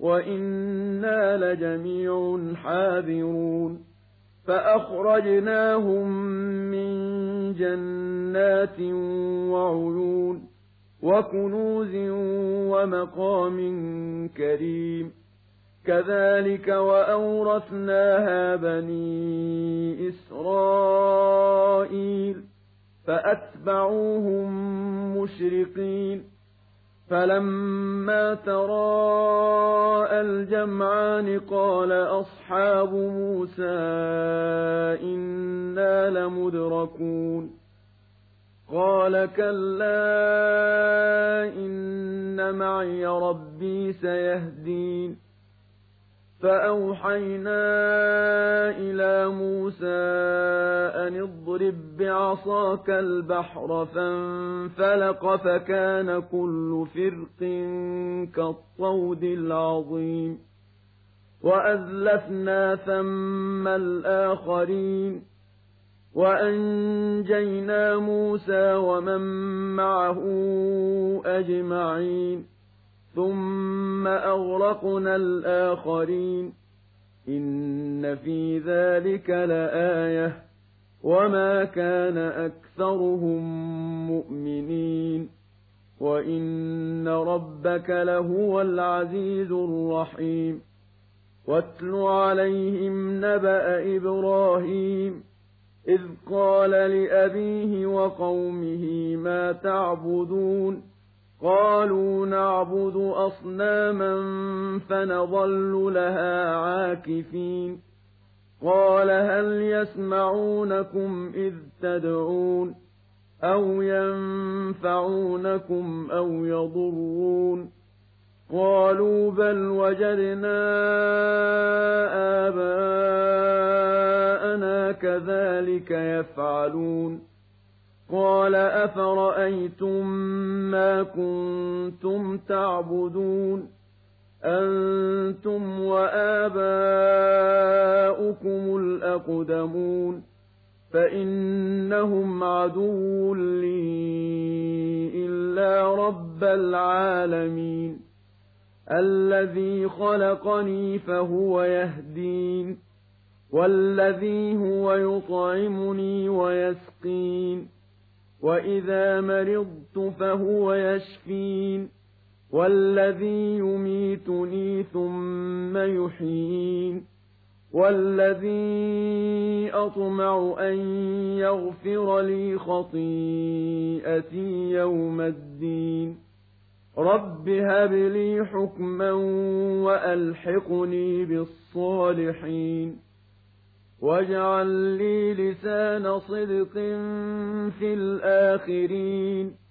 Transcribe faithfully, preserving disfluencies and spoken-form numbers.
وَإِنَّا لَجَمِيعٌ حَاذِرُونَ فَأَخْرَجْنَاهُم مِّن جَنَّاتٍ وَعُيُونٍ وَكُنُوزٍ وَمَقَامٍ كَرِيمٍ كَذَٰلِكَ وَأَوْرَثْنَاهَا بَنِي إِسْرَائِيلَ فَأَتْبَعُوهُم مُّشْرِقِينَ فَلَمَّا تَرَاءَى الْجَمْعَانِ قَالَ أَصْحَابُ مُوسَىٰ إِنَّا لَمُدْرَكُونَ قَالَ كَلَّا إِنَّ مَعِيَ رَبِّي سَيَهْدِينِ فَأَوْحَيْنَا إِلَىٰ مُوسَىٰ أَنِ اضْرِب بِّعَصَاكَ الْبَحْرَ فَانفَلَقَ فَكَانَ كُلُّ فِرْقٍ كَالطَّوْدِ الْعَظِيمِ وَأَزْلَفْنَا ثَمَّ الْآخَرِينَ وَأَنجَيْنَا مُوسَىٰ وَمَن مَّعَهُ أَجْمَعِينَ ثُمَّ أَغْرَقْنَا الْآخَرِينَ إِنَّ فِي ذَٰلِكَ لَآيَةً وَمَا كَانَ أَكْثَرُهُم مُّؤْمِنِينَ وَإِنَّ رَبَّكَ لَهُوَ الْعَزِيزُ الرَّحِيمُ وَاتْلُ عَلَيْهِمْ نَبَأَ إِبْرَاهِيمَ إِذْ قَالَ لِأَبِيهِ وَقَوْمِهِ مَا تَعْبُدُونَ قَالُوا نَعْبُدُ أَصْنَامًا فَنَظَلُّ لَهَا عَاكِفِينَ قَالَ هَلْ يَسْمَعُونَكُمْ إِذْ تَدْعُونَ أَوْ يَنفَعُونَكُمْ أَوْ يَضُرُّونَ قَالُوا بَلْ وَجَدْنَا آبَاءَنَا كَذَٰلِكَ يَفْعَلُونَ قَالَ أَفَرَأَيْتُم مَّا كُنتُمْ تَعْبُدُونَ أَنتُمْ وَآبَاؤُكُمُ الْأَقْدَمُونَ فَإِنَّهُمْ عَدُوٌّ لِّي إِلَّا رَبَّ الْعَالَمِينَ الَّذِي خَلَقَنِي فَهُوَ يَهْدِينِ وَالَّذِي هُوَ يُطْعِمُنِي وَيَسْقِينِ وَإِذَا مَرِضْتُ فَهُوَ يَشْفِينِ وَالَّذِي يُمِيتُنِي ثُمَّ يُحْيِينِ وَالَّذِي أَطْمَعُ أَن يَغْفِرَ لِي خَطِيئَتِي يَوْمَ الدِّينِ رَبِّ هَبْ لِي حُكْمًا وَأَلْحِقْنِي بِالصَّالِحِينَ وَاجْعَل لِّي لِسَانَ صِدْقٍ فِي الْآخِرِينَ